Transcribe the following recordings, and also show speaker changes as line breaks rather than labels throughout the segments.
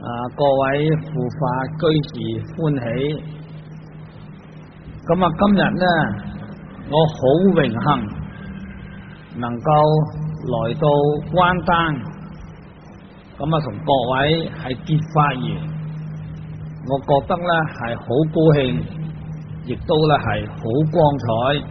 各位護法居士歡喜。咁今日呢，我好榮幸能夠來到關丹，同各位係結法緣，我覺得呢係好高興，亦都呢係好光彩。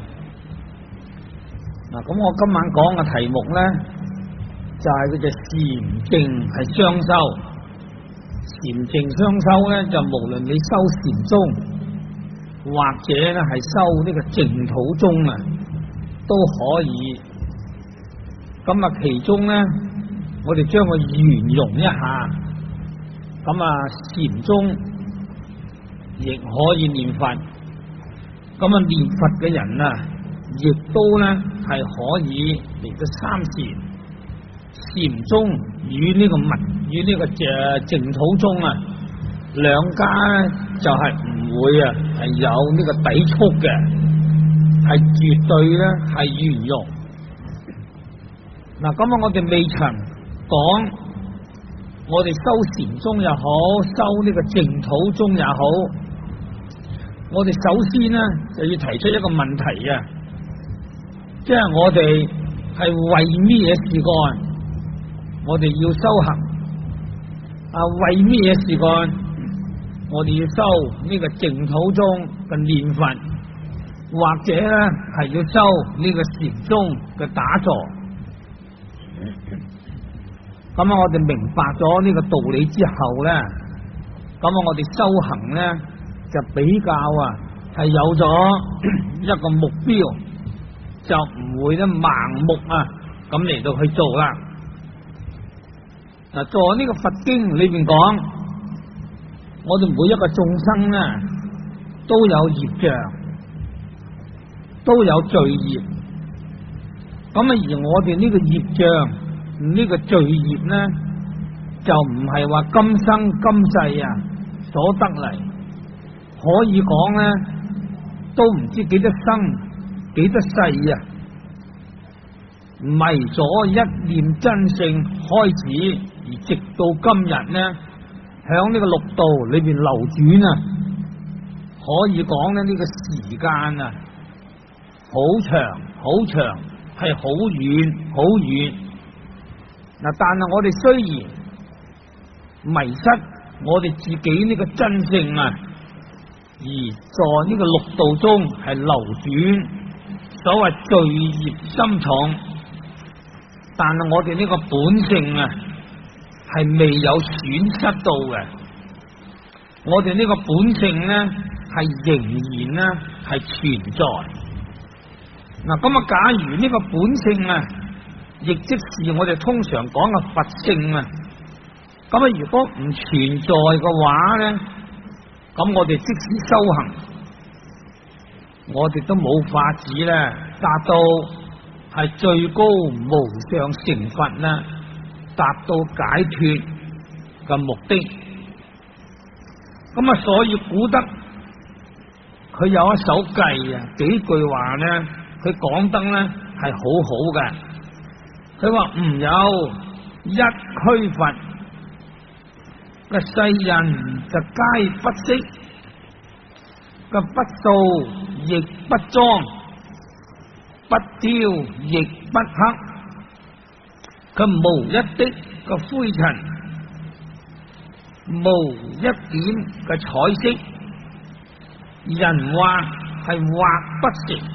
咁我今晚講嘅題目呢，就係佢嘅禪淨係雙修。禪淨雙修咧，就無論你修禪宗或者咧係修呢個淨土宗啊，都可以。其中咧，我哋將佢圓融一下。禪宗亦可以念佛，念佛嘅人啊，亦都咧係可以嚟到參禪。禪宗與呢個淨土宗啊，兩家咧就係唔會係有呢個抵觸嘅，係絕對咧係圓融。我哋未曾講，我哋修禪宗又好，修呢個淨土宗也好，我哋首先呢就要提出一個問題啊，即係我哋係為咩嘢事幹？我哋要修行為咩嘢事幹？我哋要修呢個淨土宗嘅念佛，或者咧係要修呢個禪宗嘅打坐。我哋明白咗呢個道理之後咧，我哋修行咧就比較係有咗一個目標，就唔會咧盲目咁嚟到去做啦。在呢個佛經裏邊講，我哋每一個眾生呢都有業障，都有罪業。而我哋呢個業障，呢個罪業呢，就唔係話今生今世所得嚟，可以講呢都唔知幾多生幾多世迷咗一念真性開始。而直到今日呢，響呢個六道裏邊流轉可以講呢個時間好長好長，係好遠好遠。但係我哋雖然迷失我哋自己呢個真性而在呢個六道中係流轉，所謂罪業深重，但係我哋呢個本性係未有損失到嘅，我哋呢個本性呢係仍然呢係存在。假如呢個本性亦即是我哋通常講嘅佛性如果唔存在嘅話呢，我哋即使修行，我哋都冇法子咧達到係最高無上成佛啦，達到解脫嘅目的。所以古德佢有一首偈幾句話呢，佢講得呢係好好嘅。佢話唔有一虛佛嘅世人就皆不識，嘅不掃亦不髒，不雕亦不刻，佢無一滴嘅灰塵，無一點嘅彩色，人畫係畫不成，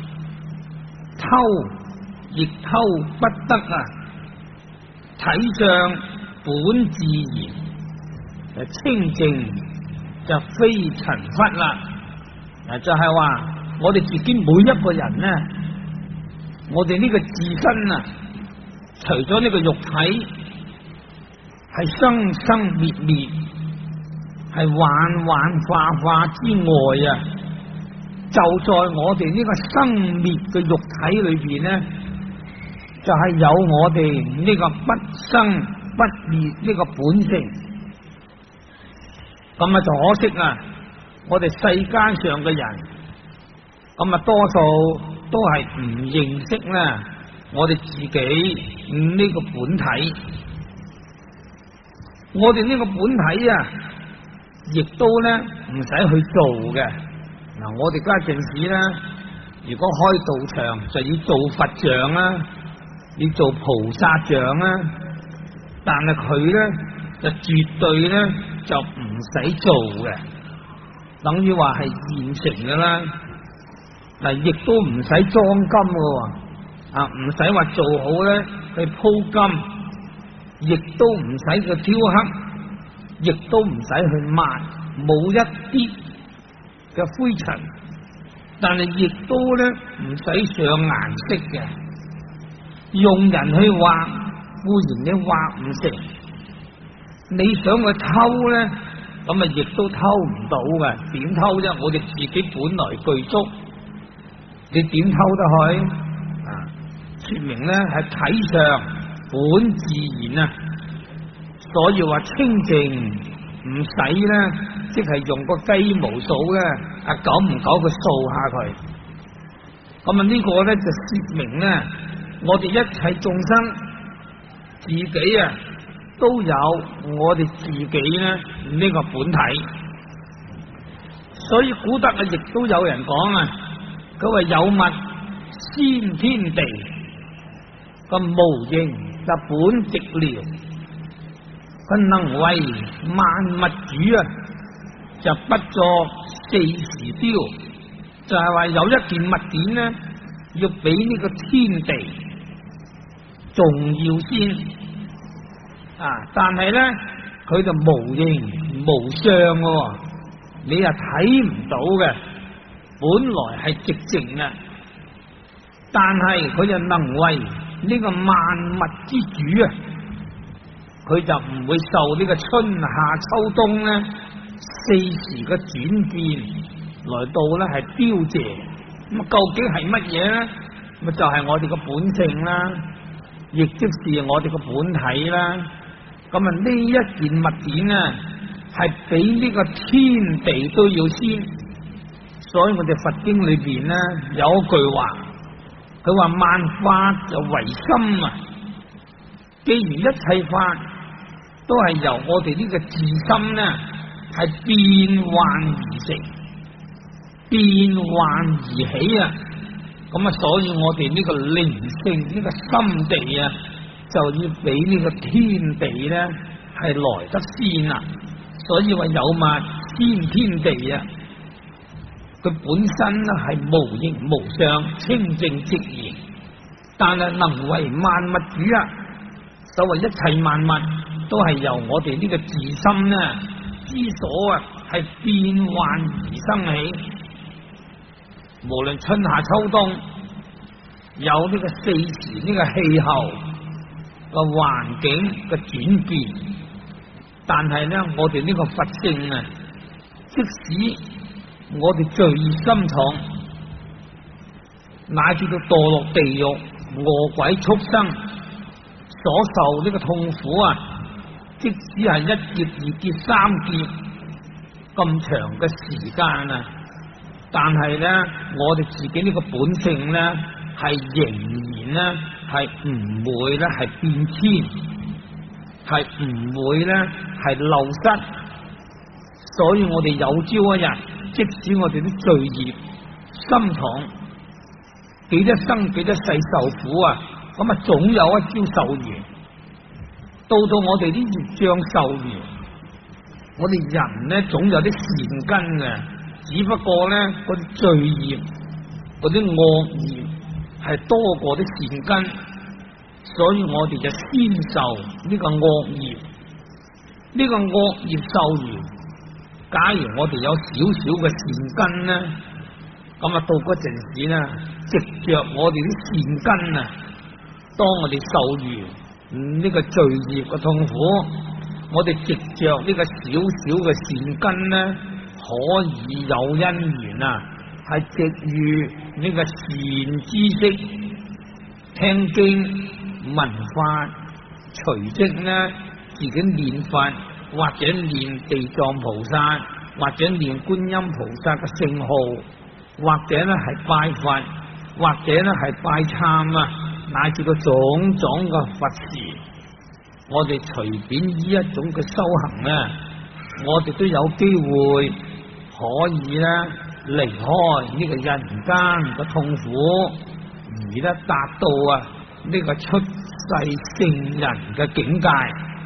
偷亦偷不得體相本自然，清淨就非塵忽啦。就係話我哋自己每一個人呢，我哋呢個自身除咗呢個肉體係生生滅滅，係幻幻化化之外就在我哋呢個生滅嘅肉體裏邊呢，就係有我哋呢個不生不滅呢個本性。就可惜我哋世間上嘅人，多數都係唔認識我哋自己呢個本體。 我哋呢個本體啊，亦都咧唔使去做嘅。嗱，我哋家陣時咧，如果開道場就要做佛像啦，要做菩薩像啦，但係佢咧就絕對咧就唔使做嘅，等於話係現成嘅啦。嗱，亦都唔使裝金嘅，啊，唔使話做好咧去鋪金，亦都唔使去雕刻，亦都唔使去抹，冇一啲嘅灰塵，但係亦都咧唔使上顏色嘅。用人去畫，固然你畫唔成，你想去偷咧，咁啊亦都偷唔到嘅。點偷啫？我哋自己本來具足，你點偷得去？啊，說明咧係體上本自然啊，所以話清淨唔使咧，即係用個雞毛掃咧，啊久唔久佢掃下佢。咁啊呢個咧就說明咧，我哋一切眾生自己啊都有我哋自己咧呢個本體，所以古德啊亦都有人講啊，佢話有物先天地，個無形就本寂寥，佢能為萬物主啊，就不作四時雕，就係話有一件物件呢，要比呢個天地重要先啊！但係咧，佢就無形無相嘅，你又睇唔到嘅，本來係寂靜嘅，但係佢就能為呢個萬物之主啊！佢就唔會受呢個春夏秋冬咧四時嘅轉變來到咧係凋謝。咁究竟係乜嘢咧？咪就係我哋嘅本性啦，亦即是我哋嘅本體啦。咁啊呢一件物件啊，係比呢個天地都要先。所以我哋佛經裏邊咧有一句話，佢話萬法就唯心啊。既然一切法都係由我哋呢個自心咧，係變幻而成，變幻而起啊！咁啊，所以我哋呢個靈性呢個心地啊，就要比呢個天地咧係來得先啊！所以話有物先天地啊，佢本身咧係無形無相、清淨寂然，但係能為萬物主啊！所謂一切萬物都係由我哋呢個自心咧之所啊係變幻而生起。無論春夏秋冬，有呢個四時呢個氣候個環境嘅轉變，但係咧我哋呢個佛性啊，即使我哋罪孽深重，乃至到墮落地獄、餓鬼、畜生所受呢個痛苦啊，即使係一劫、二劫、三劫咁長嘅時間啊，但係咧，我哋自己呢個本性咧，係仍然咧係唔會咧係變遷，係唔會咧係流失。所以我哋有朝一日，即使我哋啲罪孽深重，幾多生幾多世受苦啊，咁啊總有一朝受完。到我哋啲業障受完，我哋人咧總有啲善根嘅。只不過咧，嗰啲罪業、嗰啲惡業係多過啲善根，所以我哋就先受呢個惡業。呢個惡業受完，假如我哋有少少嘅善根咧，咁啊到嗰陣時咧，藉着我哋啲善根啊，當我哋受完呢個罪業嘅痛苦，我哋藉着呢個少少嘅善根咧，可以有因緣啊，係藉遇呢個善知識、聽經、聞法，隨即呢自己念佛，或者念地藏菩薩，或者念觀音菩薩嘅聖號，或者呢係拜佛，或者呢係拜懺啊，乃至個種種嘅佛事， 我哋隨便呢一種嘅修行咧，我哋都有機會可以咧離開呢個人間嘅痛苦，而咧達到呢個出世聖人嘅境界。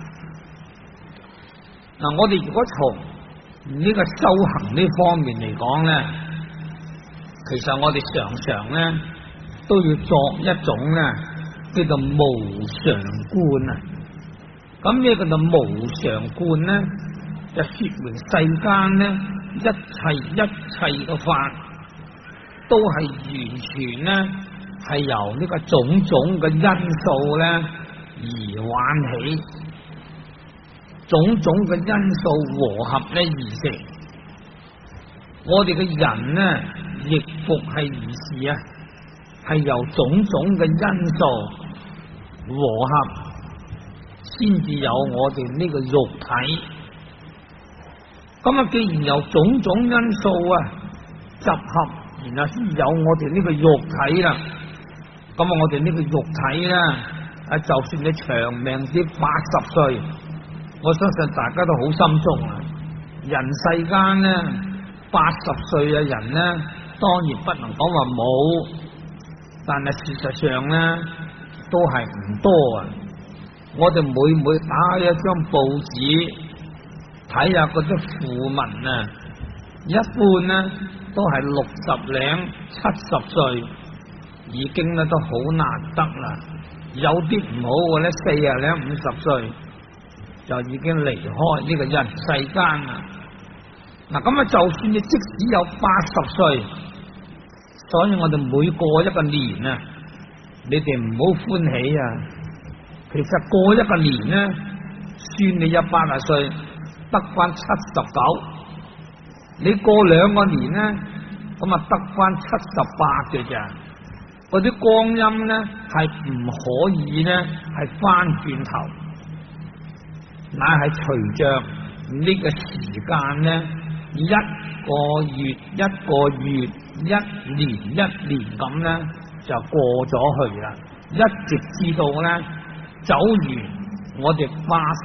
嗱，我哋如果從呢個修行呢方面嚟講咧，其實我哋常常咧都要作一種咧叫做無常觀啊。咁咩叫做無常觀咧？就說明世間咧一切嘅法都係完全咧係由呢個種種嘅因素咧而玩起，種種嘅因素和合咧而成。我哋嘅人咧亦復係如是啊，係由種種嘅因素和合，先至有我哋呢個肉體。咁啊，既然由種種因素集合，然後先有我哋呢個肉體啦。咁啊，我哋呢個肉體咧，就算你長命啲80歲，我相信大家都好心中啊。人世間咧，80歲嘅人咧，當然不能講話冇，但係事實上咧，都係唔多啊。我哋每打一張報紙，睇下嗰啲訃聞啊，一般咧都係60零70歲，已經咧都好難得啦。有啲唔好嘅咧，40零50歲就已經離開呢個人世間啦。嗱，咁啊，就算你即使有80歲，所以我哋每過一個年啊，你哋唔好歡喜啊。其實過一個年咧，算你有80歲，得翻79；你過2個年咧，咁啊得翻78嘅咋。嗰啲光陰咧係唔可以咧係翻轉頭，乃係隨着呢個時間咧，一個月一個月，一年咁咧就過咗去啦，一直至到咧走完我哋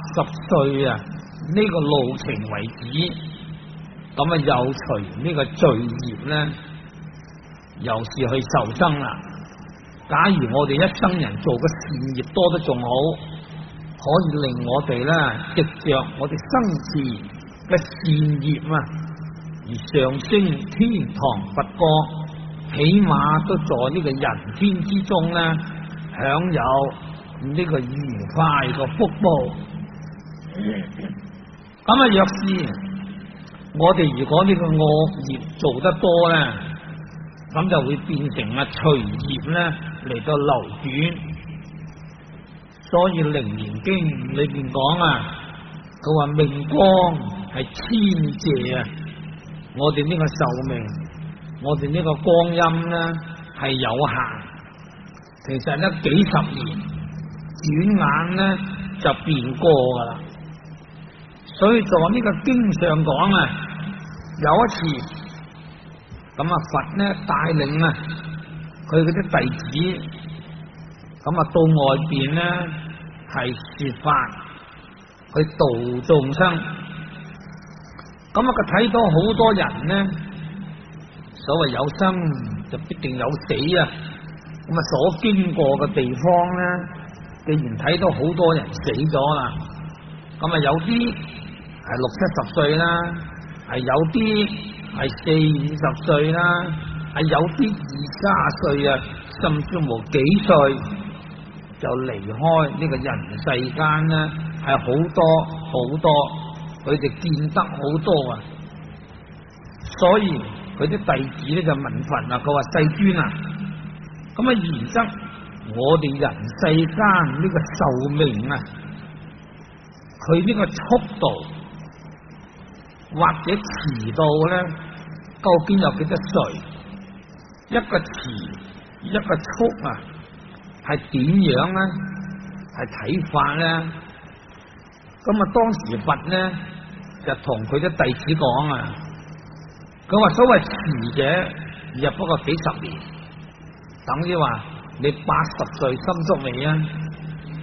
80歲啊呢個路程為止。咁啊又隨呢個罪業咧，又是去受生啦。假如我哋一生人做嘅善業多得仲好，可以令我哋咧藉着我哋生前嘅善業啊，而上升天堂佛國，起碼都在呢個人天之中咧，享有呢個愉快嘅福報。咁啊，若是我哋如果呢個惡業做得多咧，咁就會變成隨業咧嚟到流轉。所以《楞嚴經》裏邊講佢話命光係千劫啊！我哋呢個壽命，我哋呢個光陰咧係有限，其實咧幾十年轉眼咧就變過噶啦。所以在呢個經上講有一次咁佛咧帶領佢嗰啲弟子咁到外邊咧係說法去度眾生。咁佢睇到好多人咧，所謂有生就必定有死啊。咁所經過嘅地方咧，既然睇到好多人死咗啦，咁有啲係60、70歲啦，係有啲係40、50歲啦，係有啲20、30歲啊，甚至乎幾歲就離開呢個人世間咧，係好多好多，佢哋見得好多啊。所以佢啲弟子咧就問佛佢話世尊啊，咁然則我哋人世間呢個壽命佢呢個速度或者遲到咧，究竟有幾多歲？一個遲一個速係點樣咧？係睇法咧？咁當時佛咧就同佢啲弟子講佢話所謂遲者，亦不過幾十年，等於話你80歲心足未啊？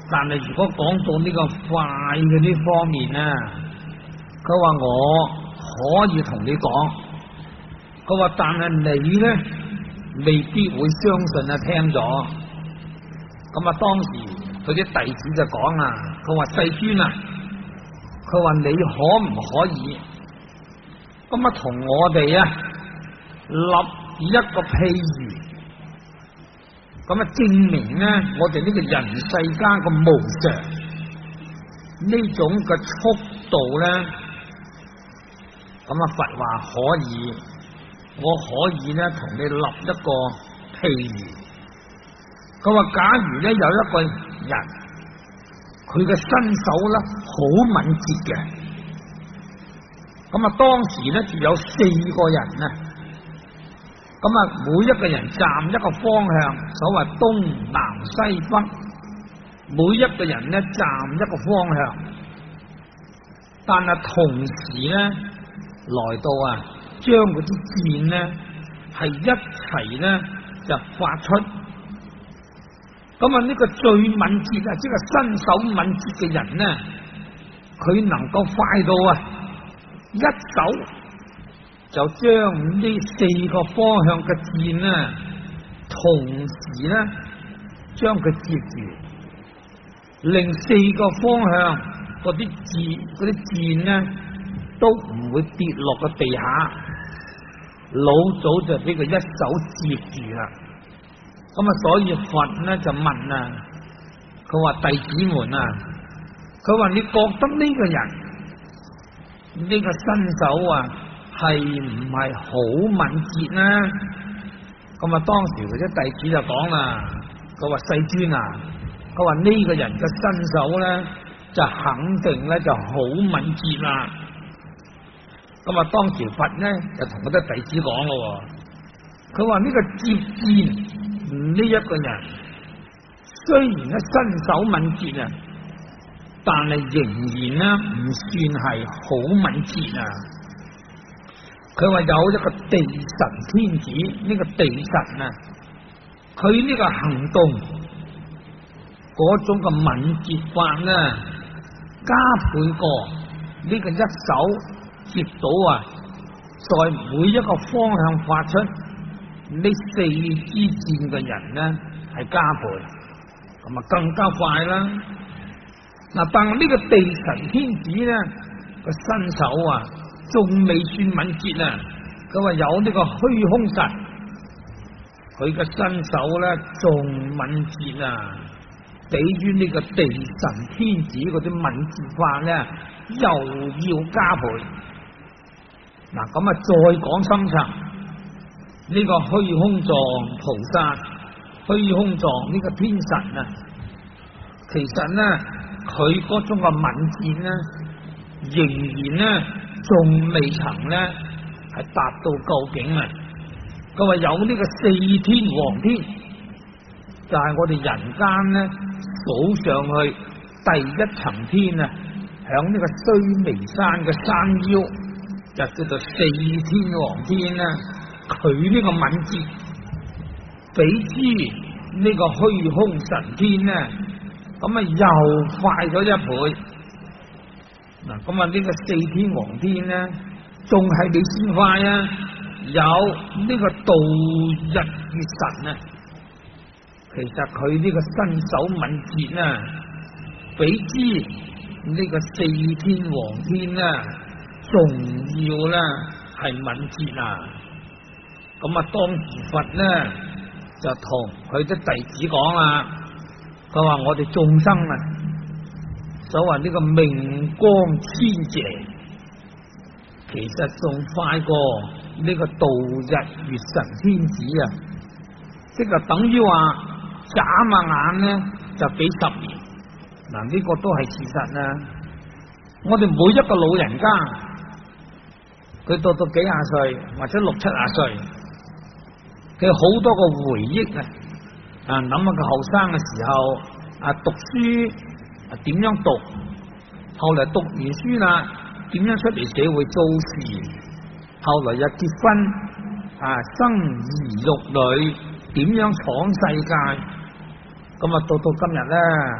但係如果講到呢個快嘅呢方面啊，佢話我可以同你講，佢話但係你咧未必會相信啊，聽咗。咁啊，當時佢啲弟子就講啦，佢話世尊啊，佢話你可唔可以咁啊同我哋啊立一個譬喻，咁啊證明咧我哋呢個人世間個無常呢種嘅速度咧，咁啊佛話可以，我可以咧同你立一個譬喻。佢話假如咧有一個人，佢嘅身手咧好敏捷嘅，咁啊當時咧就有4個人啊，咁啊每一個人站一個方向，所謂東南西北，每一個人咧站一個方向，但係同時咧來到啊，將嗰啲箭咧係一齊咧就發出。咁啊呢個最敏捷啊，即係身手敏捷嘅人咧，佢能夠快到啊一手就將呢4個方向嘅箭咧，同時咧將佢接住，令4個方向嗰啲箭咧都唔會跌落個地下，老早就俾佢一手接住啦。咁啊，所以佛咧就問啊，佢話弟子們啊，佢話你覺得呢個人呢個身手啊係唔係好敏捷呢？咁啊，當時嗰啲弟子就講啦，佢話世尊啊，佢話呢個人嘅身手咧就肯定咧就好敏捷啦。咁啊，當時佛咧就同嗰啲弟子講咯，佢話呢個接箭呢一個人雖然咧身手敏捷啊，但係仍然咧唔算係好敏捷啊。佢話有一個地神天子，呢個地神啊，佢呢個行動嗰種嘅敏捷法咧，加倍過呢個一手接到啊，在每一個方向發出呢4支箭嘅人咧係加倍，咁啊更加快啦。嗱，但係呢個地神天子咧個身手啊，仲未算敏捷啊。佢話有呢個虛空神，佢嘅身手咧仲敏捷啊，比於呢個地神天子嗰啲敏捷法咧又要加倍。嗱，咁啊再講深層。呢個虛空藏菩薩，虛空藏呢個天神啊，其實咧佢嗰種嘅敏捷咧，仍然咧仲未曾咧係達到究竟啊！佢話有呢個4天王天，就係我哋人間咧數上去第1層天啊，響呢個須彌山嘅山腰，就叫做4天王天啦。佢呢個敏捷比之呢個虛空神天咧，咁啊又快咗1倍。嗱，咁啊呢個4天王天咧，仲係未先快啊！有呢個度日月神啊，其實佢呢個身手敏捷啊，比之呢個4天王天咧，仲要咧係敏捷啊！咁啊，當時佛咧就同佢啲弟子講啦，佢話我哋眾生啊，所謂呢個明光千謝，其實仲快過呢個度日月神天子啊，即係等於話眨下眼咧就俾10年。嗱，呢個都係事實啊！我哋每一個老人家，佢到幾廿歲或者60、70歲。佢好多個回憶啊！諗下佢後生嘅時候啊，讀書啊點樣讀，後來讀完書啦，點樣出嚟社會做事，後來又結婚啊，生兒育女，點樣闖世界，咁啊到今日咧，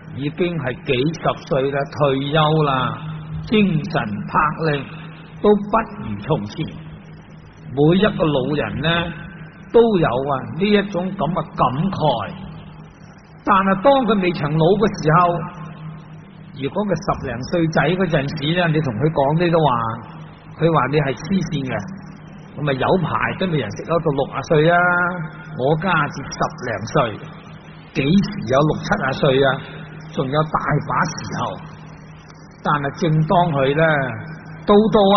已經係幾十歲啦，退休啦，精神魄力都不如從前。每一個老人呢都有呢一種咁嘅感慨，但係當佢未曾老嘅時候，如果佢10零歲仔嗰陣時咧，你同佢講呢啲話，佢話你係黐線嘅，咁咪有排都未人食到60歲啊！我家至10零歲，幾時有60、70歲啊？仲有大把時候。但係正當佢咧到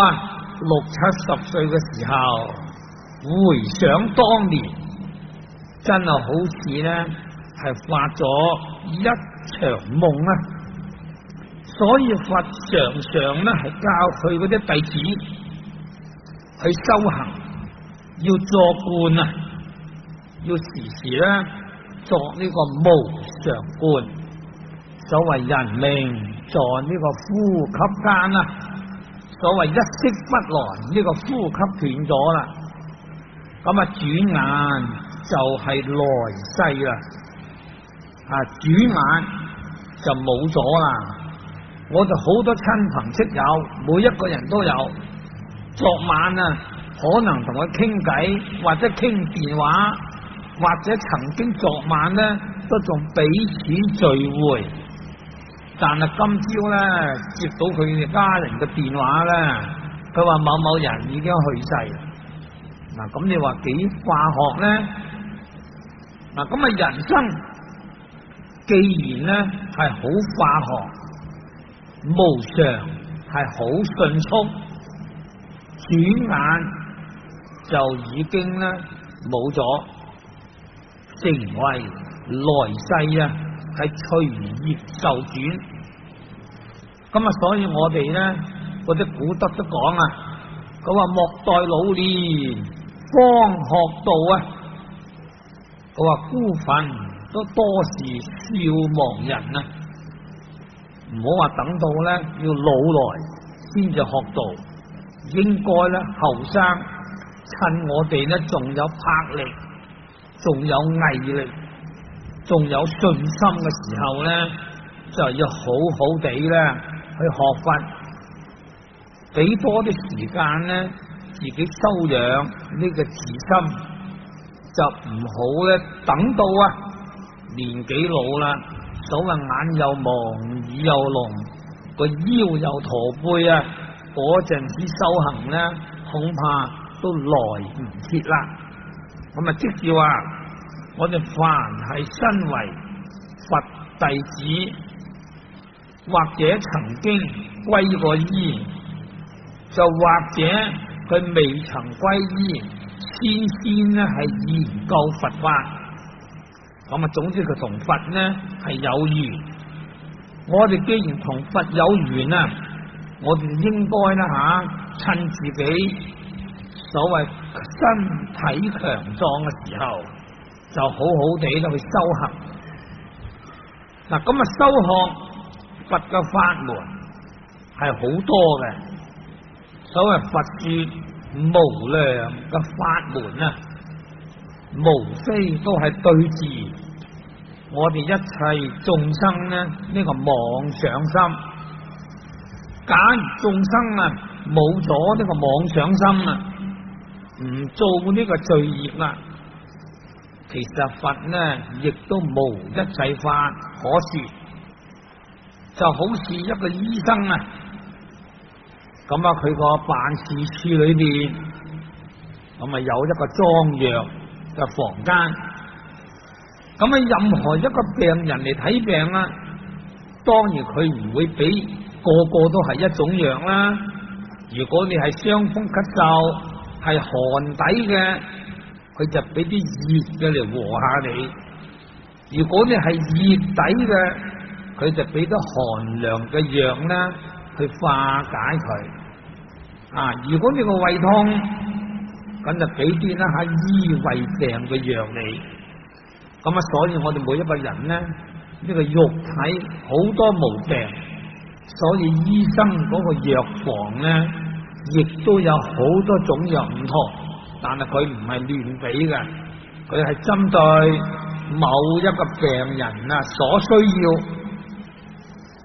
60、70歲嘅時候，回想當年，真係好似咧係發咗一場夢啊！所以佛常常咧係教佢嗰啲弟子去修行，要作觀啊，要時時咧作呢個無常觀。所謂人命在呢個呼吸間啊，所謂一息不來，呢個呼吸斷咗啦，咁啊轉眼就係來世啦，轉眼就冇咗啦。我就好多親朋戚友，每一個人都有。昨晚啊，可能同佢傾偈，或者傾電話，或者曾經昨晚呢都仲彼此聚會。但係今朝呢，接到佢哋家人嘅電話呢，佢話某某人已經去世。嗱，咁你話幾化學呢？嗱，咁啊人生既然呢係好化學，無常係好迅速，轉眼就已經咧冇咗，成為來世啊係隨業受轉。咁啊，所以我哋咧嗰啲古德都講啊，佢話莫待老年方學道啊，佢話孤墳都多是笑亡人啊。唔好話等到咧要老來先至學道，應該咧後生趁我哋咧仲有魄力、仲有毅力、仲有信心嘅時候咧，就要好好地咧去學佛，俾多啲時間咧自己修養呢個自心，就唔好咧等到年紀老啦。所謂眼又蒙耳又聾，個腰又駝背啊！嗰陣時修行咧，恐怕都來唔切啦。咁啊，即是話我哋凡係身為佛弟子，或者曾經皈過依，就或者佢未曾皈依，先咧係研究佛法。咁啊，總之佢同佛呢係有緣。我哋既然同佛有緣啊，我哋應該啦趁自己所謂身體強壯嘅時候，就好好地去修行。嗱，咁啊，修學佛嘅法門係好多嘅。所謂佛說無量嘅法門啊，無非都係對治我哋一切眾生呢個妄想心。假如眾生冇咗呢個妄想心，唔做呢個罪業啦，其實佛呢亦都無一切法可說。就好似一個醫生咁佢個辦事處裏邊咁有一個裝藥嘅房間，任何一個病人嚟睇病當然佢唔會俾個個都係一種藥啦。如果你係傷風咳嗽係寒底嘅，佢就俾啲熱嘅嚟和下你；如果你係熱底嘅，佢就俾啲寒涼嘅藥去化解佢。如果你個胃痛，咁就俾啲醫胃病嘅藥你。所以我哋每一個人呢個肉體好多毛病，所以醫生嗰個藥房亦都有好多種藥唔同，但係佢唔係亂俾嘅，佢係針對某一個病人所需要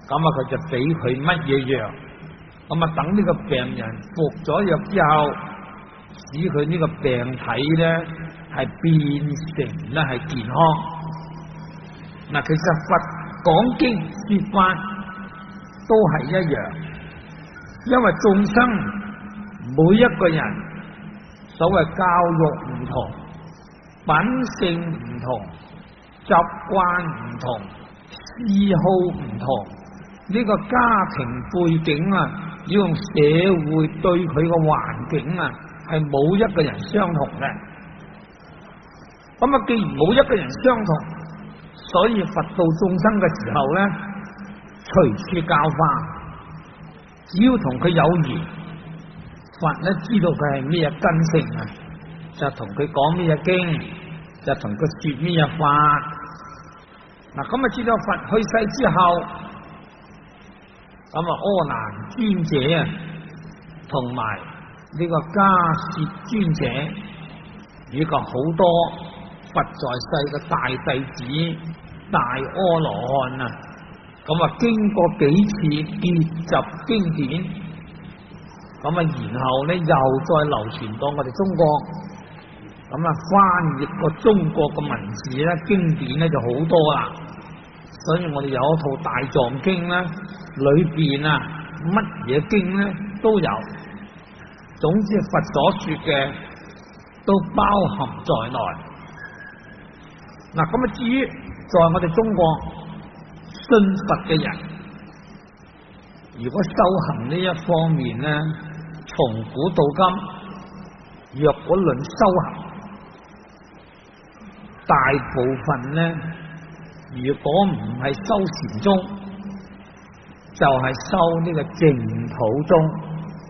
咁啊佢就俾佢乜嘢藥，咁啊等呢個病人服咗藥之後，使佢呢個病體咧係變成咧係健康。嗱，其實佛講經說法都係一樣，因為眾生每一個人所謂教育唔同，品性唔同，習慣唔同，嗜好唔同，呢個家庭背景啊，要用社會對佢個環境啊，係冇一個人相同嘅。咁啊，既然冇一個人相同，所以佛度眾生嘅時候咧，隨處教化，只要同佢有緣，佛咧知道佢係咩根性啊，就同佢講咩經，就同佢說咩法。嗱，咁啊知道佛去世之後，咁啊阿難尊者啊，同埋呢個迦葉尊者，以及好多佛在世嘅大弟子、大阿羅漢啊，咁啊經過幾次結集經典，咁啊然後咧又再流傳到我哋中國，咁啊翻譯過中國嘅文字咧，經典咧就好多啦。所以我哋有一套大藏經咧，裏邊啊乜嘢經咧都有，總之佛所說嘅都包含在內。嗱，咁啊至於在我哋中國信佛嘅人，如果修行呢一方面咧，從古到今，若果論修行，大部分咧，如果唔係修禪宗，就係修呢個淨土宗。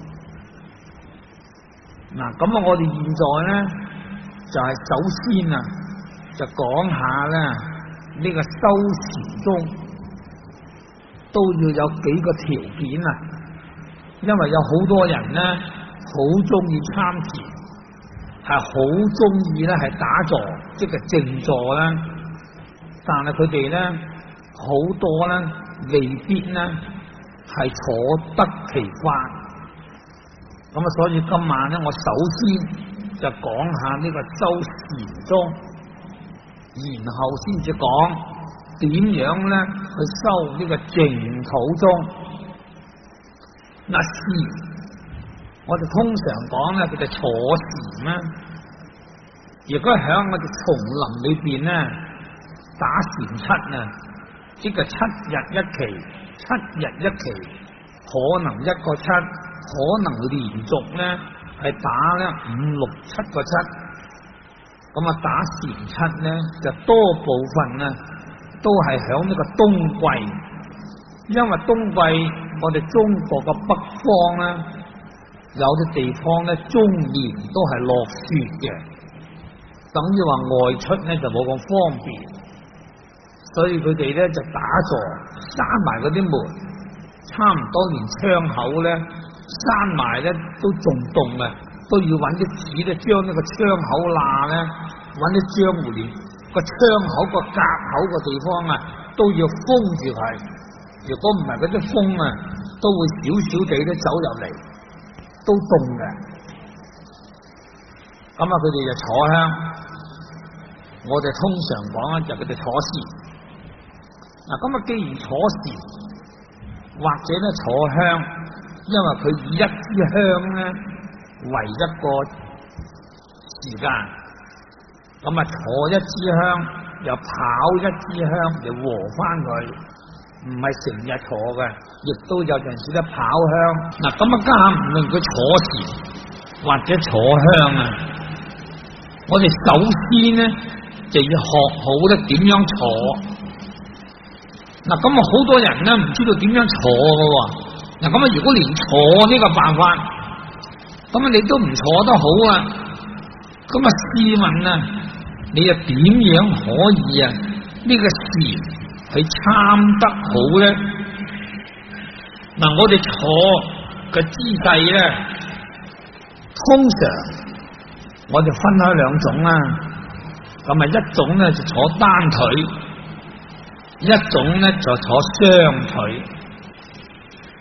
嗱，咁啊，我哋現在咧就係首先啊，就講下咧呢個修禪宗都要有幾個條件啊，因為有好多人咧好中意參禪，係好中意咧係打坐，即係靜坐啦。但係佢哋咧好多咧未必咧係坐得其法。咁啊，所以今晚咧，我首先就講下呢個修禪宗，然後先至講點樣咧去修呢個淨土宗。嗱，禪我哋通常講咧，佢就坐禪啦。如果響我哋叢林裏邊咧打禪七啊，即係7日一期，7日一期，可能一個七，可能連續咧係打咧5、6、7個七。咁啊，打禪七咧就多部分咧都係響呢個冬季，因為冬季我哋中國嘅北方咧有啲地方咧終年都係落雪嘅，等於話外出咧就冇咁方便。所以佢哋咧就打坐，閂埋嗰啲門，差唔多連窗口咧閂埋咧都仲凍啊，都要揾啲紙咧將呢個窗口罅咧揾啲漿糊連個窗口個夾口個地方啊都要封住佢。如果唔係嗰啲風啊都會少少地都走入嚟，都凍嘅。咁啊，佢哋就坐香，我哋通常講咧就佢哋坐禪。嗱，咁啊，既然坐禪或者咧坐香，因為佢以一支香咧為一個時間，咁啊坐一支香又跑一支香嚟和翻佢，唔係成日坐嘅，亦都有陣時咧跑香。嗱，咁啊家下唔論佢坐禪或者坐香啊，我哋首先咧就要學好咧點樣坐。嗱，咁啊，好多人咧唔知道點樣坐㗎喎。嗱，咁啊，如果連坐呢個辦法，咁啊你都唔坐得好啊，咁啊試問啊，你又點樣可以啊呢個禪去參得好咧？嗱，我哋坐嘅姿勢咧，通常我哋分開兩種啦。咁啊，一種咧就坐單腿。一種咧就坐雙腿，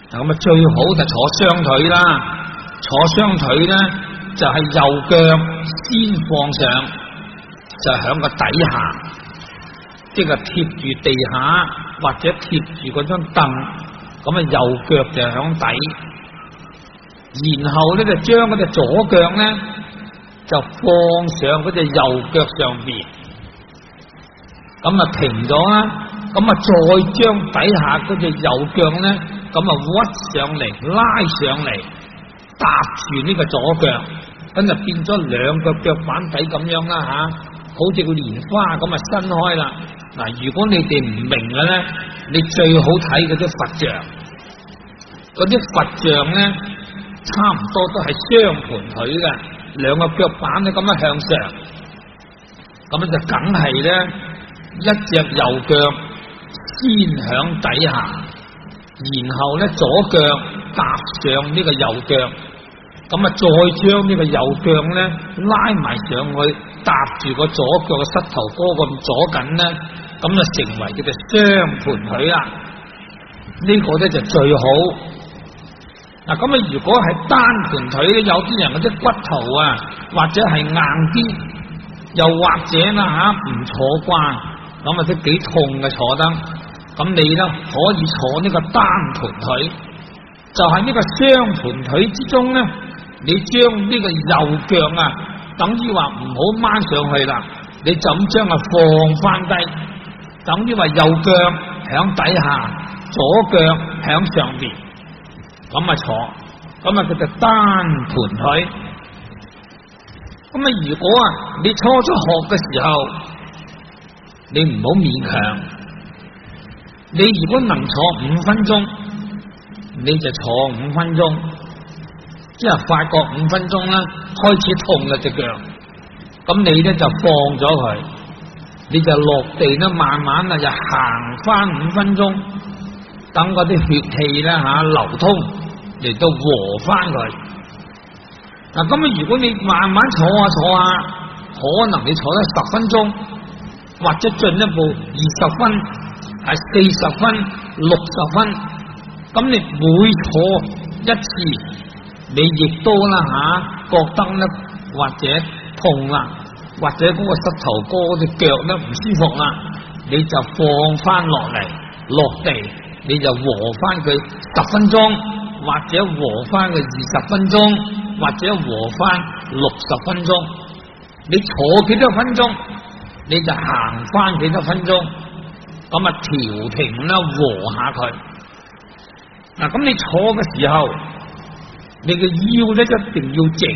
咁啊最好就坐雙腿啦，坐雙腿咧就係右腳先放上，就響個底下，即係貼住地下或者貼住嗰張凳，咁啊右腳就響底，然後咧就將嗰隻左腳咧就放上嗰隻右腳上邊，咁啊停咗啦，咁啊再將底下嗰隻右腳咧咁啊屈上嚟，拉上嚟，搭住呢個左腳，咁就變咗兩個腳板底咁樣啦吓，好似個蓮花咁啊伸開啦。嗱，如果你哋唔明嘅咧，你最好睇嗰啲佛像，嗰啲佛像咧差唔多都係雙盤腿嘅，兩個腳板咧咁樣向上，咁就梗係咧一隻右腳先響底下，然後咧左腳搭上呢個右腳，咁啊再將呢個右腳咧拉埋上去，搭住個左腳嘅膝頭哥咁左緊咧，咁就成為叫做雙盤腿啦。呢個咧就最好。嗱，咁啊如果係單盤腿咧，有啲人嗰啲骨頭啊或者係硬啲，又或者啦吓唔坐慣，咁啊都幾痛嘅坐得。咁你咧可以坐呢個單盤腿，就係呢個雙盤腿之中咧，你將呢個右腳啊，等於話唔好掹上去啦，你就咁將佢放翻低，等於話右腳響底下，左腳響上邊，咁啊坐，咁啊叫做單盤腿。咁啊如果啊你初初學嘅時候，你唔好勉強。你如果能坐5分鐘，你就坐5分鐘，即係發覺5分鐘啦，開始痛啦隻腳，咁你咧就放咗佢，你就落地咧慢慢啊就行翻5分鐘，等嗰啲血氣咧吓流通嚟到和翻佢。嗱，咁啊如果你慢慢坐下，可能你坐得10分鐘，或者進一步20分。係40分、60分，咁你每坐一次，你亦都啦吓，覺得咧或者痛啦，或者嗰個膝頭哥隻腳咧唔舒服啦，你就放翻落嚟，落地，你就和翻佢10分鐘，或者和翻佢20分鐘，或者和翻60分鐘。你坐幾多分鐘，你就行翻幾多分鐘。咁啊調停啦，和下佢。嗱，咁你坐嘅時候，你嘅腰咧一定要直，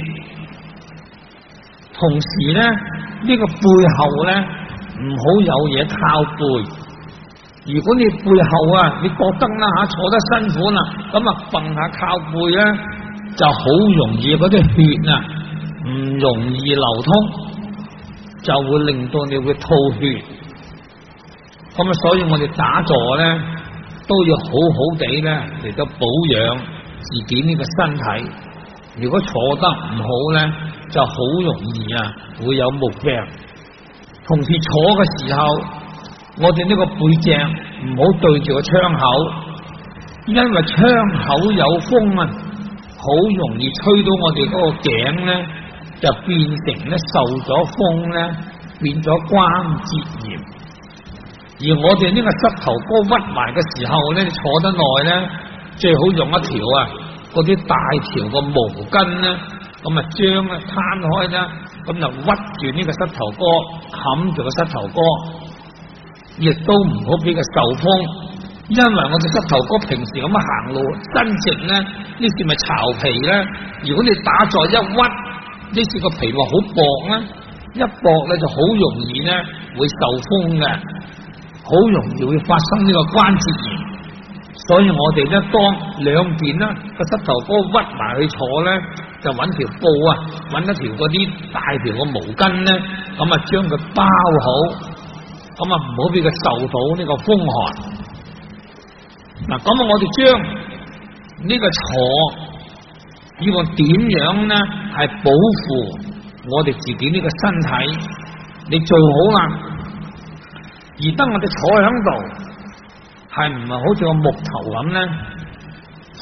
同時咧呢個背後咧唔好有嘢靠背。如果你背後啊，你覺得啦吓坐得辛苦啦，咁啊揈下靠背咧，就好容易嗰啲血啊唔容易流通，就會令到你會吐血。咁啊，所以我哋打坐咧都要好好地咧嚟到保養自己呢個身體。如果坐得唔好咧，就好容易啊會有毛病。同時坐嘅時候，我哋呢個背脊唔好對住個窗口，因為窗口有風啊，好容易吹到我哋嗰個頸咧，就變成咧受咗風咧，變咗關節炎。而我哋呢個膝頭哥屈埋嘅時候咧，坐得耐咧，最好用一條啊嗰啲大條嘅毛巾咧，咁啊將啊攤開啦，咁就屈住呢個膝頭哥，冚住個膝頭哥，亦都唔好俾佢受風，因為我哋膝頭哥平時咁樣行路伸直咧，呢次咪巢皮咧，如果你打坐一屈，呢次個皮話好薄咧，一薄咧就好容易咧會受風嘅。好容易會發生呢個關節炎，所以我哋咧當兩邊啦個膝頭哥屈埋去坐咧，就揾條布啊，揾一條嗰啲大條嘅毛巾咧，咁啊將佢包好，咁啊唔好俾佢受到呢個風寒。嗱，咁啊我哋將呢個坐要點樣咧係保護我哋自己呢個身體，你最好啦。而當我哋坐喺度，係唔係好似個木頭咁咧？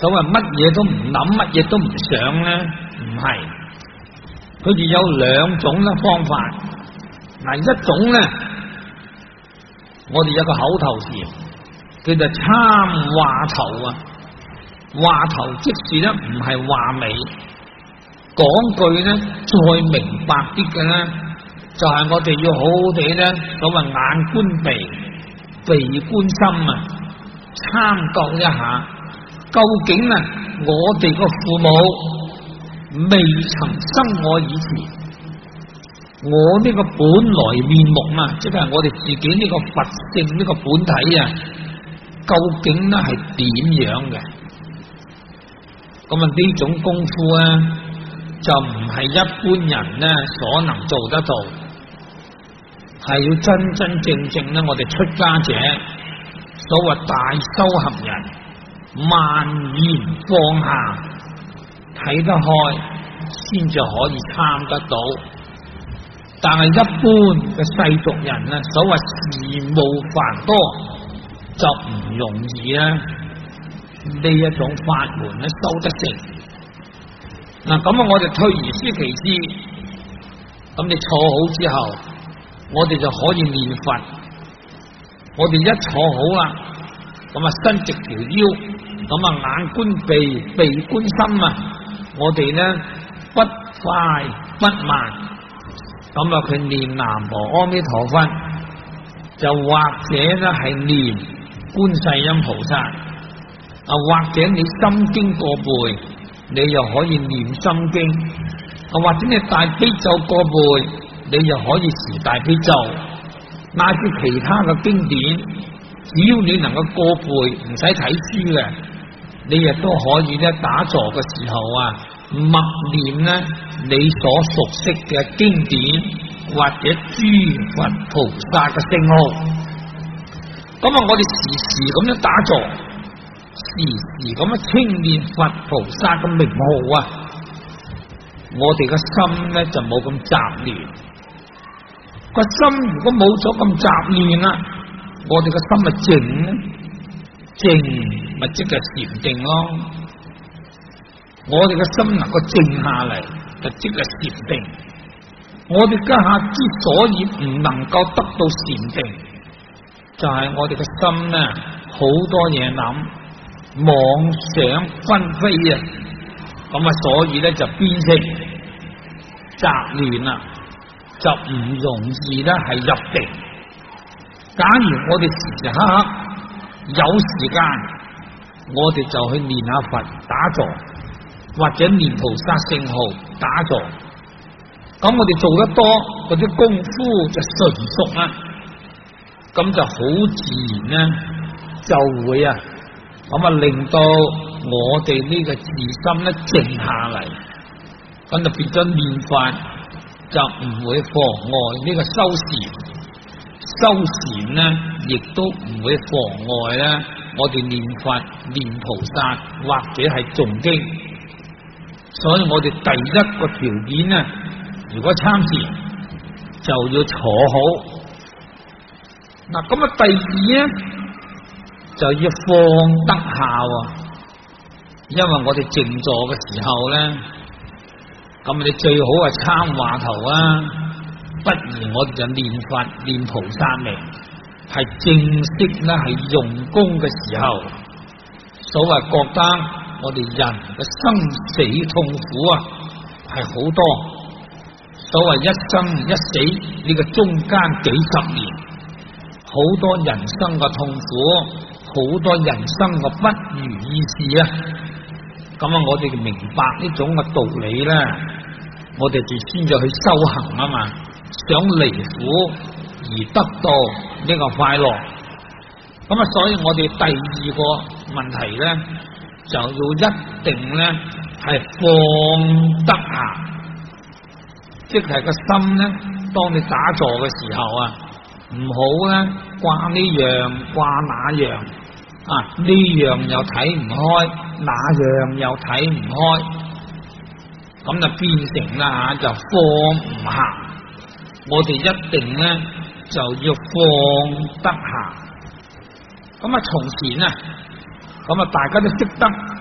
所謂乜嘢都唔諗，乜嘢都唔想咧，唔係，佢哋有兩種嘅方法。嗱，一種咧，我哋有個口頭禪，叫做參話頭啊。話頭即是咧唔係話尾，講句咧再明白啲嘅咧，就係我哋要好好地咧，所謂眼觀鼻，鼻觀心啊，參究一下，究竟啊我哋個父母未曾生我以前，我呢個本來面目啊，即係我哋自己呢個佛性呢個本體啊，究竟咧係點樣嘅？咁啊呢種功夫啊，就唔係一般人咧所能做得到，係要真真正正咧，我哋出家者，所謂大修行人，萬言放下，睇得開，先至可以參得到。但係一般嘅世俗人咧，所謂事務繁多，就唔容易啊！呢一種法門咧修得成。嗱，咁啊，我哋退而思其次，咁你坐好之後，我哋就可以念佛。我哋一坐好啦，咁啊伸直條腰，咁啊眼觀鼻，鼻觀心啊，我哋咧不快不慢，咁啊佢念南無阿彌陀佛，就或者咧係念觀世音菩薩。啊，或者你心經過背，你又可以念心經；啊，或者你大悲咒過背，你又可以持大悲咒，乃至其他嘅經典，只要你能夠過背，唔使睇書嘅，你亦都可以咧打坐嘅時候啊，默念咧你所熟悉嘅經典或者諸佛菩薩嘅聖號。咁啊，我哋時時咁樣打坐。時時咁樣稱念佛菩薩嘅名號啊，我哋嘅心咧就冇咁雜亂。個心如果冇咗咁雜亂啦，我哋嘅心咪靜咧，靜咪即係禪定咯。我哋嘅心能夠靜下嚟，就即係禪定。我哋家下之所以唔能夠得到禪定，就係我哋嘅心咧好多嘢諗。妄想紛飛啊，咁啊，所以咧就變成雜亂啦，就唔容易咧係入定。假如我哋時時刻刻有時間，我哋就去念下佛打坐，或者念菩薩聖號打坐，咁我哋做得多，嗰啲功夫就純熟啦，咁就好自然咧就會啊。咁啊，令到我哋呢個自心咧靜下嚟，咁就變咗念法，就唔會妨礙呢個修禪。修禪咧，亦都唔會妨礙咧我哋念佛、念菩薩或者係誦經。所以我哋第一個條件咧，如果參禪就要坐好。嗱，咁啊，第二咧。就要放得下，因為我哋靜坐嘅時候咧，咁你最好係參話頭啊，不如我哋就念佛念菩薩名，係正式咧係用功嘅時候，所謂覺得我哋人嘅生死痛苦啊係好多，所謂一生一死呢個中間幾十年，好多人生嘅痛苦。好多人生嘅不如意事啊！咁啊，我哋明白呢種嘅道理咧，我哋就先至去修行啊嘛，想離苦而得到呢個快樂。咁啊，所以我哋第二個問題咧，就要一定咧係放得下，即係個心咧，當你打坐嘅時候啊，唔好咧掛呢樣掛那樣。啊！呢樣又睇唔開，那樣又睇唔開，咁就變成啦就放唔下。我哋一定咧就要放得下。咁啊，從前啊，咁啊，大家都識得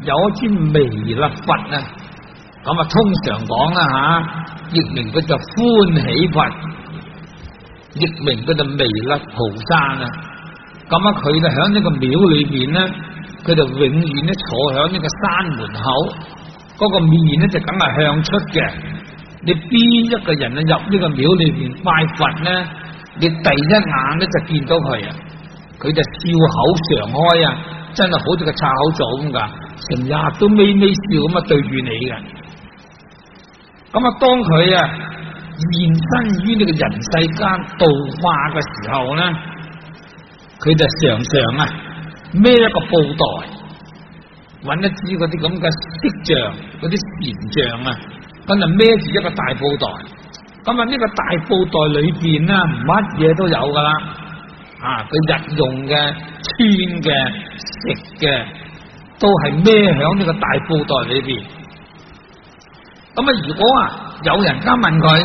有一尊彌勒佛啊，咁啊通常講啦吓，譯名佢就歡喜佛，譯名佢就彌勒菩薩啊。咁啊佢就喺呢個廟裏邊咧，佢就永遠咧坐喺呢個山門口，嗰個面咧就梗係向出嘅。你邊一個人啊入呢個廟裏邊拜佛咧，你第一眼咧就見到佢啊，佢就笑口常開啊，真係好似個岔口棗咁噶，成日都微微笑咁啊對住你嘅。咁啊當佢啊現身於呢個人世間度化嘅時候咧，佢就常常啊孭一個布袋，搵一支嗰啲咁嘅色像，嗰啲禪像啊，咁就孭住一個大布袋。咁啊呢個大布袋裏邊咧乜嘢都有噶啦，啊佢日用嘅、穿嘅、食嘅都係孭響呢個大布袋裏邊。咁啊如果啊有人家問佢，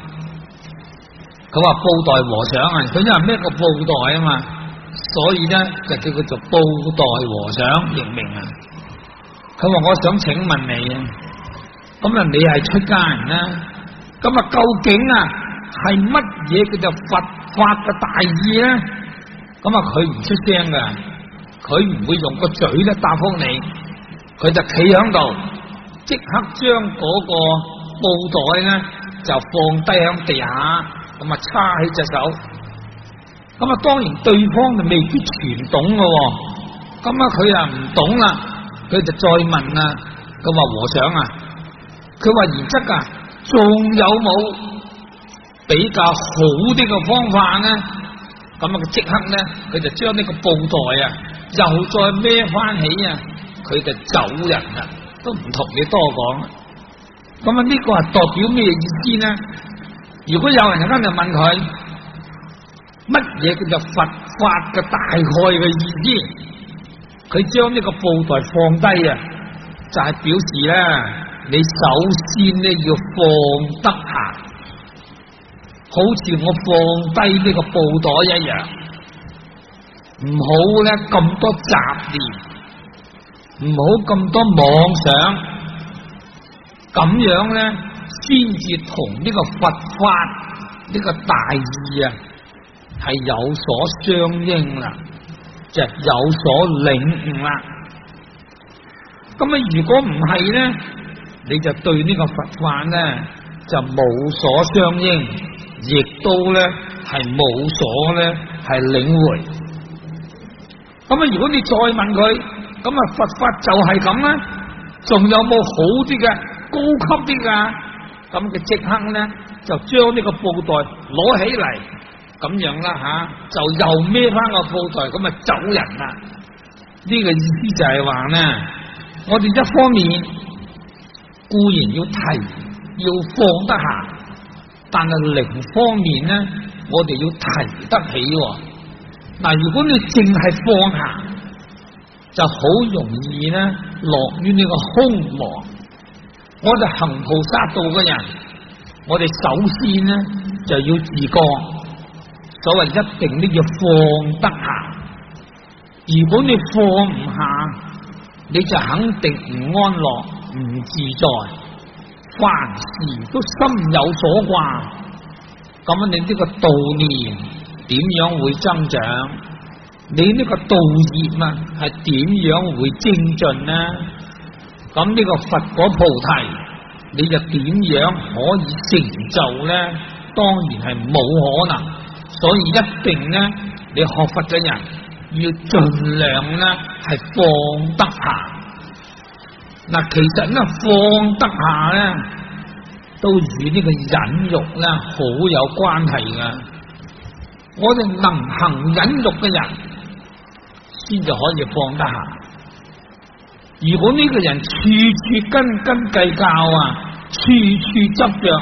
佢話布袋和尚啊，佢因為孭個布袋啊嘛，所以咧就叫佢做布袋和尚譯名啊。佢話我想請問你啊，咁啊你係出家人啦，咁啊究竟啊係乜嘢叫做佛法嘅大意咧？咁啊佢唔出聲噶，佢唔會用個嘴咧答覆你，佢就企響度，即刻將嗰個布袋咧就放低響地下，咁啊叉起隻手。咁啊當然對方就未必全懂噶，咁啊佢啊唔懂啦，佢就再問啦，佢話和尚啊，佢話然則啊仲有冇比較好啲嘅方法呢？咁啊佢即刻咧佢就將呢個布袋啊又再孭翻起啊，佢就走人啦，都唔同你多講。咁啊呢個係代表咩意思呢？如果有人今日問佢乜嘢叫做佛法嘅大概嘅意思，佢將呢個布袋放低啊，就係表示咧你首先咧要放得下，好似我放低呢個布袋一樣，唔好咧咁多雜念，唔好咁多妄想，咁樣咧先至同呢個佛法呢個大意啊係有所相應啦，就係有所領悟啦。咁啊如果唔係咧，你就對呢個佛法咧就冇所相應，亦都咧係冇所咧係領會。咁啊如果你再問佢，咁啊佛法就係咁啦，仲有冇好啲嘅、高級啲噶？咁佢即刻咧就將呢個布袋攞起嚟，咁樣啦吓，就又孭翻個布袋，咁啊走人啦。呢個意思就係話咧，我哋一方面固然要提，要放得下，但係另一方面咧，我哋要提得起。嗱，如果你淨係放下，就好容易咧落於呢個空亡。我哋行菩薩道嘅人，我哋首先咧就要自覺，所謂一定呢要放得下。如果你放唔下，你就肯定唔安樂、唔自在，凡事都心有所掛。咁你呢個道念點樣會增長？你呢個道業啊係點樣會精進呢？咁呢個佛果菩提，你就點樣可以成就呢？當然係冇可能。所以一定呢，你學佛嘅人要盡量呢係放得下。嗱，其實呢放得下呢，都與呢個忍辱呢好有關係噶。我哋能行忍辱嘅人，先就可以放得下。如果呢個人處處斤斤計較啊，處處執着，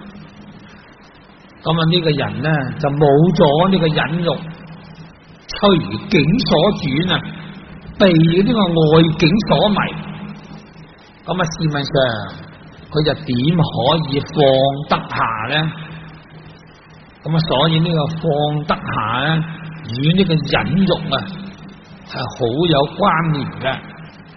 咁啊呢個人呢就冇咗呢個忍辱，隨境所轉啊，被呢個外境所迷。咁啊試問上，佢就點可以放得下呢？咁啊所以呢個放得下咧，與呢個忍辱啊係好有關聯嘅。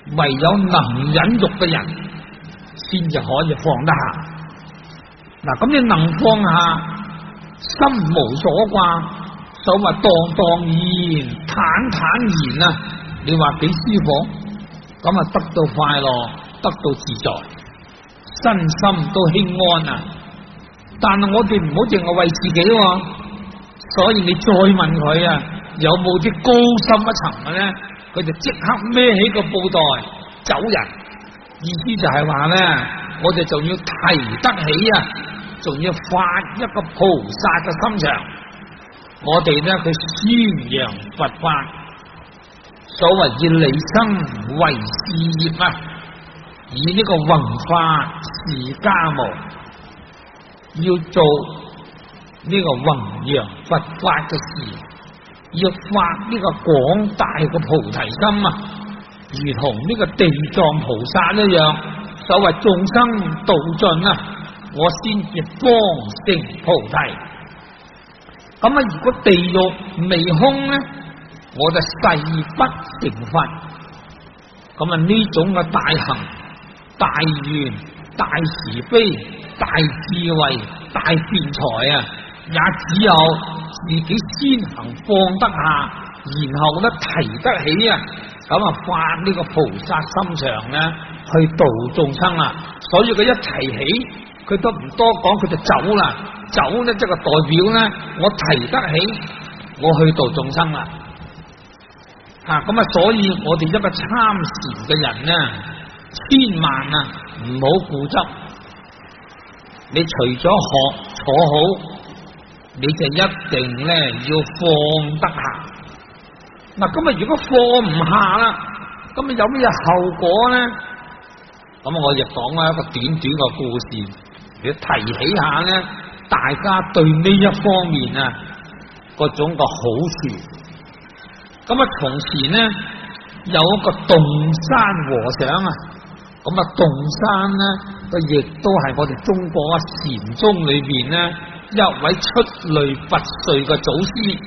唯有能忍辱嘅人，先至可以放得下。嗱，咁你能放下，心無所掛，所謂蕩蕩然、坦坦然啊，你話幾舒服？咁啊，得到快樂，得到自在，身心都輕安啊！但係我哋唔好淨係為自己喎，所以你再問佢啊，有冇啲高深一層嘅咧？佢就即刻孭起個布袋走人，意思就係話咧，我哋仲要提得起啊，仲要發一個菩薩嘅心腸。我哋咧，佢宣揚佛法，所謂以利生為事業啊，以呢個弘法是家務，要做呢個弘揚佛法嘅事，要發呢個廣大嘅菩提心啊，如同呢個地藏菩薩一樣，所謂眾生度盡啊，我先至方成菩提。咁啊，如果地獄未空呢，我就誓不成佛。咁啊，呢種嘅大行、大願、大慈悲、大智慧、大辯才啊，也只有自己先行放得下，然後咧提得起啊，咁啊發呢個菩薩心腸咧去度眾生啊。所以佢一提起，佢都唔多講，佢就走啦。走咧即係代表咧，我提得起，我去度眾生啦。咁啊，所以我哋一個參禪嘅人呢，千萬啊唔好固執。你除咗學坐好，你就一定咧要放得下。嗱，咁啊，如果放唔下啦，咁啊有咩後果咧？咁我亦講一個短短嘅故事，你提起下咧，大家對呢一方面啊嗰種個好處。咁啊，從前呢有一個洞山和尚啊，咁啊洞山呢，佢亦都係我哋中國啊禪宗裏邊呢一位出類拔萃嘅祖師。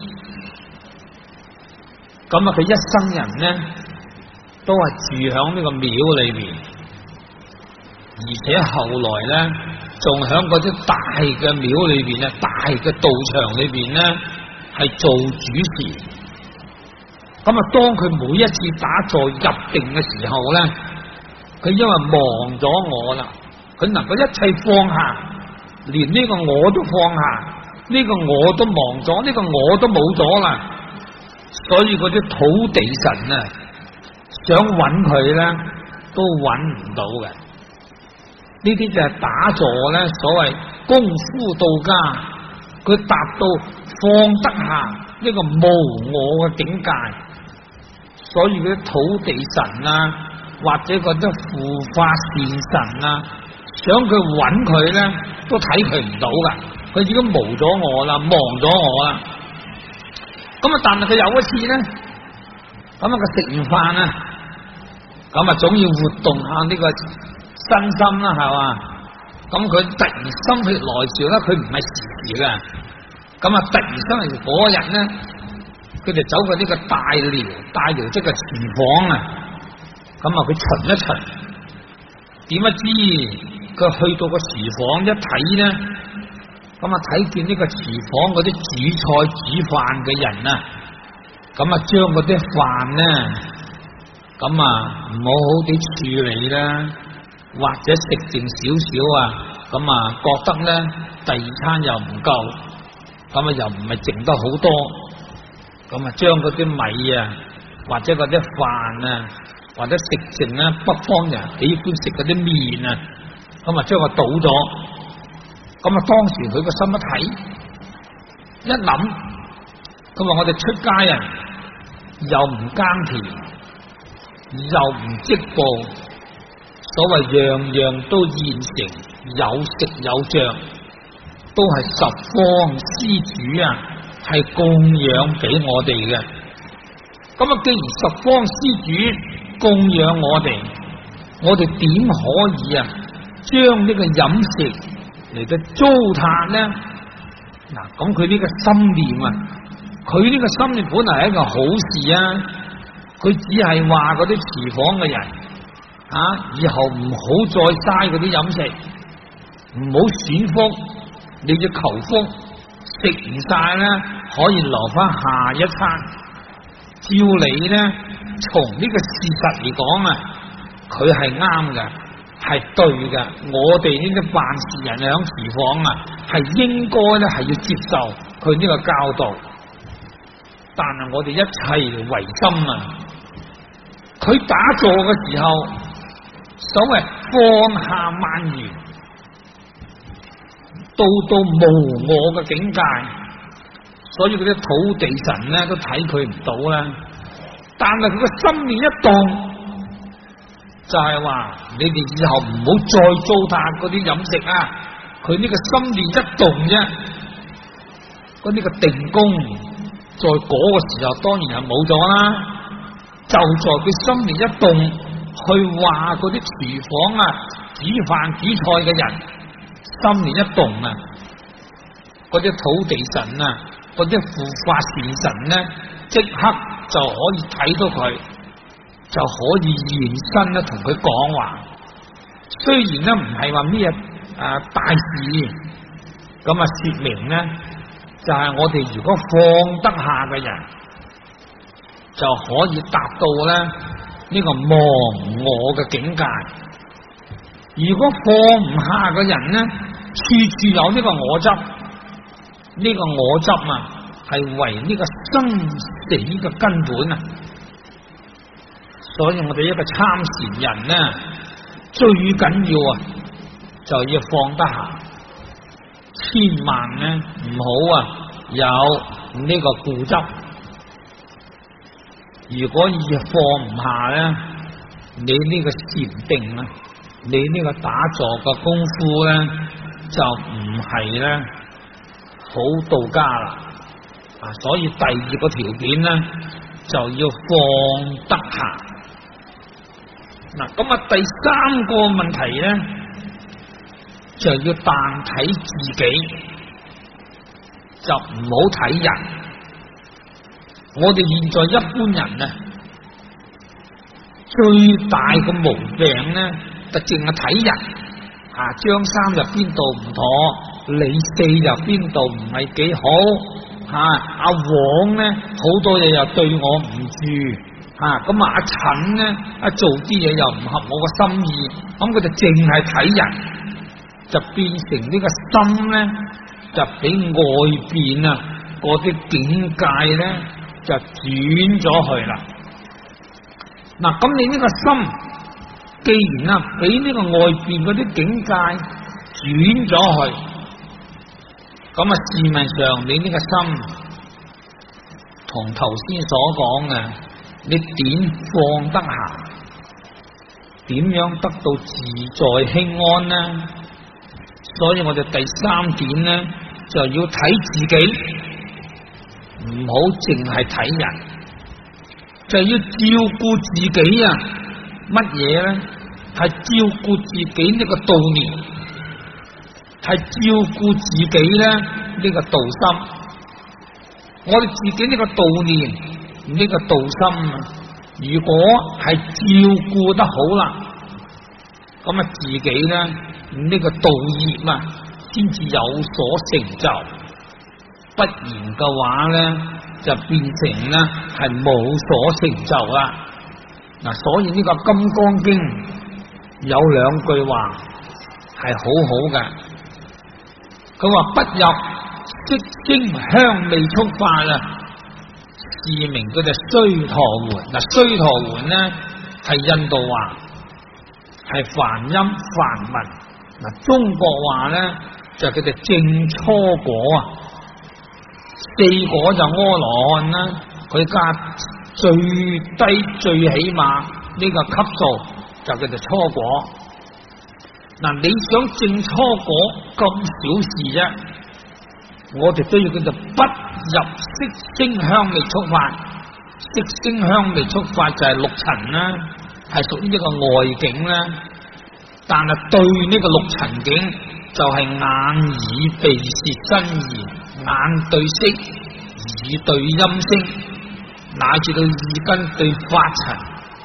咁啊，佢一生人呢都係住響呢個廟裏邊，而且後來呢仲響嗰啲大嘅廟裏邊啊，大嘅道場裏邊呢係做主持。咁啊，當佢每一次打坐入定嘅時候咧，佢因為忘咗我啦，佢能夠一切放下，連呢個我都放下，呢個我都忘咗，呢個我都冇咗啦。所以嗰啲土地神啊，想揾佢咧都揾唔到嘅。呢啲就係打坐咧，所謂功夫到家，佢達到放得下呢個無我嘅境界。所以嗰啲土地神啊，或者嗰啲護法善神啊，想佢揾佢咧，都睇佢唔到噶。佢已經無咗我啦，忘咗我啦。咁啊，但係佢有一次咧，咁啊，佢食完飯啊，咁啊，總要活動下呢個身心啦，係嘛？咁佢突然心血來潮咧，佢唔係時時噶。咁啊，突然心血嗰日咧，佢就走過呢個大寮即係個廚房啊，咁啊佢巡一巡，點不知佢去到個廚房一睇咧，咁啊睇見呢個廚房嗰啲煮菜煮飯嘅人啊，咁啊將嗰啲飯咧，咁啊唔好好地處理啦，或者食剩少少啊，咁啊覺得咧第二餐又唔夠，咁啊又唔係剩得好多。咁啊，將嗰啲米啊，或者嗰啲飯啊，或者食剩咧，北方人喜歡食嗰啲麵啊，咁啊將佢倒咗。咁啊，當時佢個心一睇，一諗，佢話我哋出街啊，又唔耕田，又唔織布，所謂樣樣都現成，有食有着，都係十方施主啊，係供養俾我哋嘅。咁啊，既然十方施主供養我哋點可以啊將呢個飲食嚟到糟蹋呢？嗱，咁佢呢個心念啊，佢呢個心念本嚟係一個好事啊，佢只係話嗰啲廚房嘅人以後唔好再嘥嗰啲飲食，唔好選福，你要求福，食唔晒咧可以留翻下一餐。照理咧，從呢個事實嚟講啊，佢係啱嘅，係對嘅。我哋呢啲辦事人響廚房啊，係應該咧係要接受佢呢個教導。但係我哋一切唯心啊，佢打坐嘅時候，所謂放下萬緣，到無我嘅境界，所以嗰啲土地神咧都睇佢唔到啦。但係佢個心念一動，就係話你哋以後唔好再糟蹋嗰啲飲食啊！佢呢個心念一動啫，嗰啲個定功在嗰個時候當然係冇咗啦。就在佢心念一動，去話嗰啲廚房啊煮飯煮菜嘅人心念一動啊，嗰啲土地神啊，嗰啲護法善神呢，即刻就可以睇到佢，就可以現身咧同佢講話。雖然咧唔係話咩大事，咁啊說明咧就係我哋如果放得下嘅人，就可以達到咧呢個忘我嘅境界。如果放唔下嘅人咧，處處有呢個我執，呢個我執啊係為呢個生死嘅根本啊。所以我哋一個參禪人呢，最緊要啊就要放得下，千萬呢唔好啊有呢個固執。如果要放唔下咧，你呢個禪定啊，你呢個打坐嘅功夫咧，就唔係咧好到家啦。所以第二個條件咧，就要放得下。嗱，咁啊，第三個問題咧，就要但睇自己，就唔好睇人。我哋現在一般人啊，最大嘅毛病咧，就淨係睇人張三入邊度唔妥，李四入邊度唔係幾好，阿黃咧好多嘢又對我唔住，咁阿陳咧做啲嘢又唔合我個心意，咁佢就淨係睇人，就變成呢個心咧就俾外邊啊嗰啲境界咧就轉咗去啦。嗱，咁你呢個心既然俾呢個外邊嗰啲境界轉咗去，咁試問上你呢個心同頭先所講嘅，你點放得下？點樣得到自在輕安呢？所以我哋第三點呢，就要睇自己，唔好淨係睇人，就要照顧自己啊！乜嘢呢？係照顧自己呢個道念，係照顧自己咧呢個道心。我哋自己呢個道念，呢個道心啊，如果係照顧得好啦，咁自己咧呢個道業啊，先至有所成就。不然嘅話咧，就變成咧係冇所成就啦。嗱，所以呢個《金剛經》有兩句話係好好嘅，佢話不入色聲香味觸法啊，是名佢就須陀洹。嗱，須陀洹咧係印度話，係梵音梵文。嗱，中國話咧就叫做正初果啊，四果就阿羅漢啦，佢加最低最起碼呢個級數就叫做初果。嗱，你想正初果咁小事啫，我哋都要叫做不入色聲香味觸法。色聲香味觸法就係六塵啦，係屬於一個外境啦。但係對呢個六塵境就係眼耳鼻舌身意，眼對色，耳對音聲，乃至到耳根對法塵，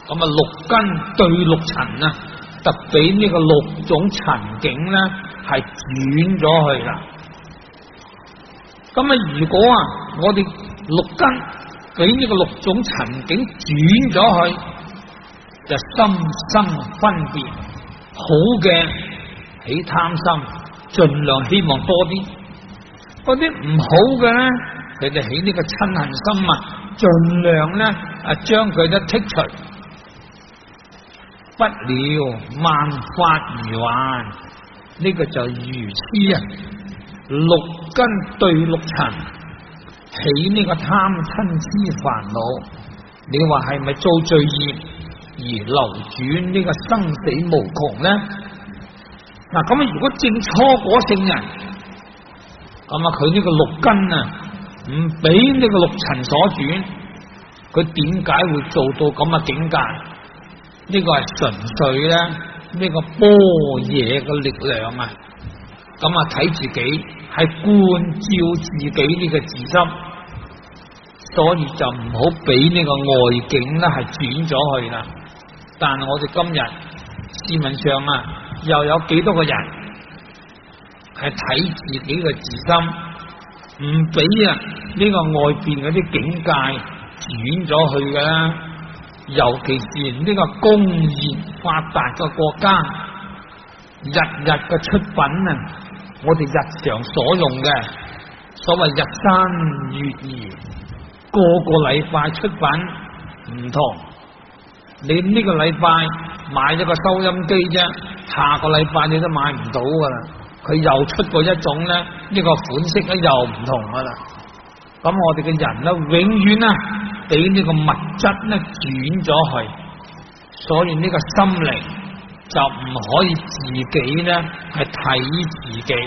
咁啊六根對六塵啊，就俾呢個六種塵境咧係轉咗去啦。咁啊如果啊我哋六根俾呢個六種塵境轉咗去，就心生分別，好嘅起貪心，盡量希望多啲；嗰啲唔好嘅咧，佢哋起呢個嗔恨心啊，盡量咧將佢都剔除。不了萬法如幻，呢個就愚痴啊！六根對六塵，起呢個貪嗔痴煩惱，你話係咪造罪業而流轉呢個生死無窮呢？嗱，咁啊，如果正初果聖人，咁啊，佢呢個六根啊，唔俾呢個六塵所轉，佢點解會做到咁嘅境界？呢個係純粹咧，呢個般若嘅力量啊！咁啊，睇自己係觀照自己呢個自心，所以就唔好俾呢個外境咧係轉咗去啦。但係我哋今日市民上啊，又有幾多個人係睇自己嘅自心，唔俾啊呢個外邊嗰啲境界轉咗去噶啦。尤其是呢個工業發達嘅國家，日日嘅出品啊，我哋日常所用嘅所謂日新月異，個個禮拜出品唔同。你呢個禮拜買咗個收音機啫，下個禮拜你都買唔到噶啦。佢又出過一種咧，呢個款式咧又唔同噶啦。咁我哋嘅人咧，永遠啊俾呢個物質咧轉咗去，所以呢個心靈就唔可以自己咧係睇自己，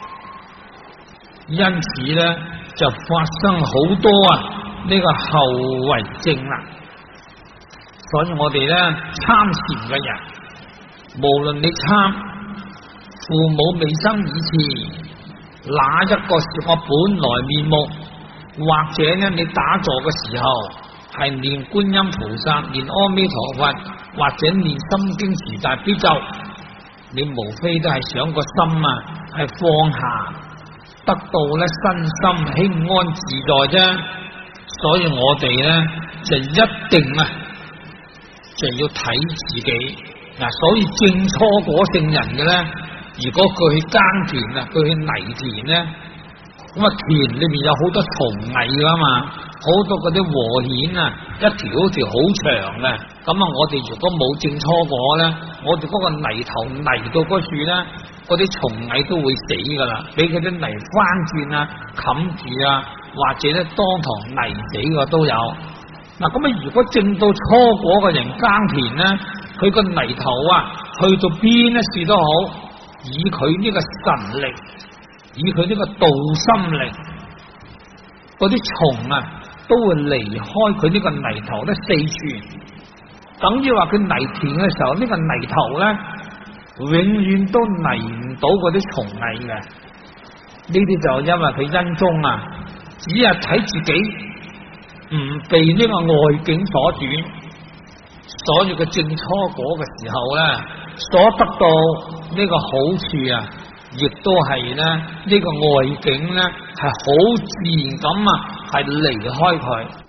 因此咧就發生好多啊呢個後遺症啦。所以我哋咧參禪嘅人，無論你參父母未生以前，哪一個是我本來面目？或者咧，你打坐嘅時候係念觀音菩薩、念阿彌陀佛，或者念心經持大悲咒，你無非都係想個心啊係放下，得到咧身心輕安自在啫。所以我哋咧就一定啊就要睇自己嗱。所以正初果聖人嘅咧，如果佢去耕田啊，佢去泥田咧。咁啊，田裏面有好多蟲蟻噶嘛，好多嗰啲禾稈啊，一條好長嘅。咁啊，我哋如果冇正初果咧，我哋嗰個泥頭泥到嗰處咧，嗰啲蟲蟻都會死噶啦，俾佢啲泥翻轉啊，冚住啊，或者咧當堂泥死嘅都有。嗱，咁啊，如果正到初果嘅人耕田咧，佢個泥頭啊，去到邊一處都好，以佢呢個神力。以佢呢個道心力，嗰啲蟲啊都會離開佢呢個泥頭咧4寸，等於話佢泥田嘅時候，呢個泥頭咧永遠都泥唔到嗰啲蟲蟻嘅。呢啲就因為佢因中啊，只係睇自己唔被呢個外境所轉，所以佢正初果嘅時候咧，所得到呢個好處啊，亦都係咧呢個外境咧係好自然咁啊係離開佢。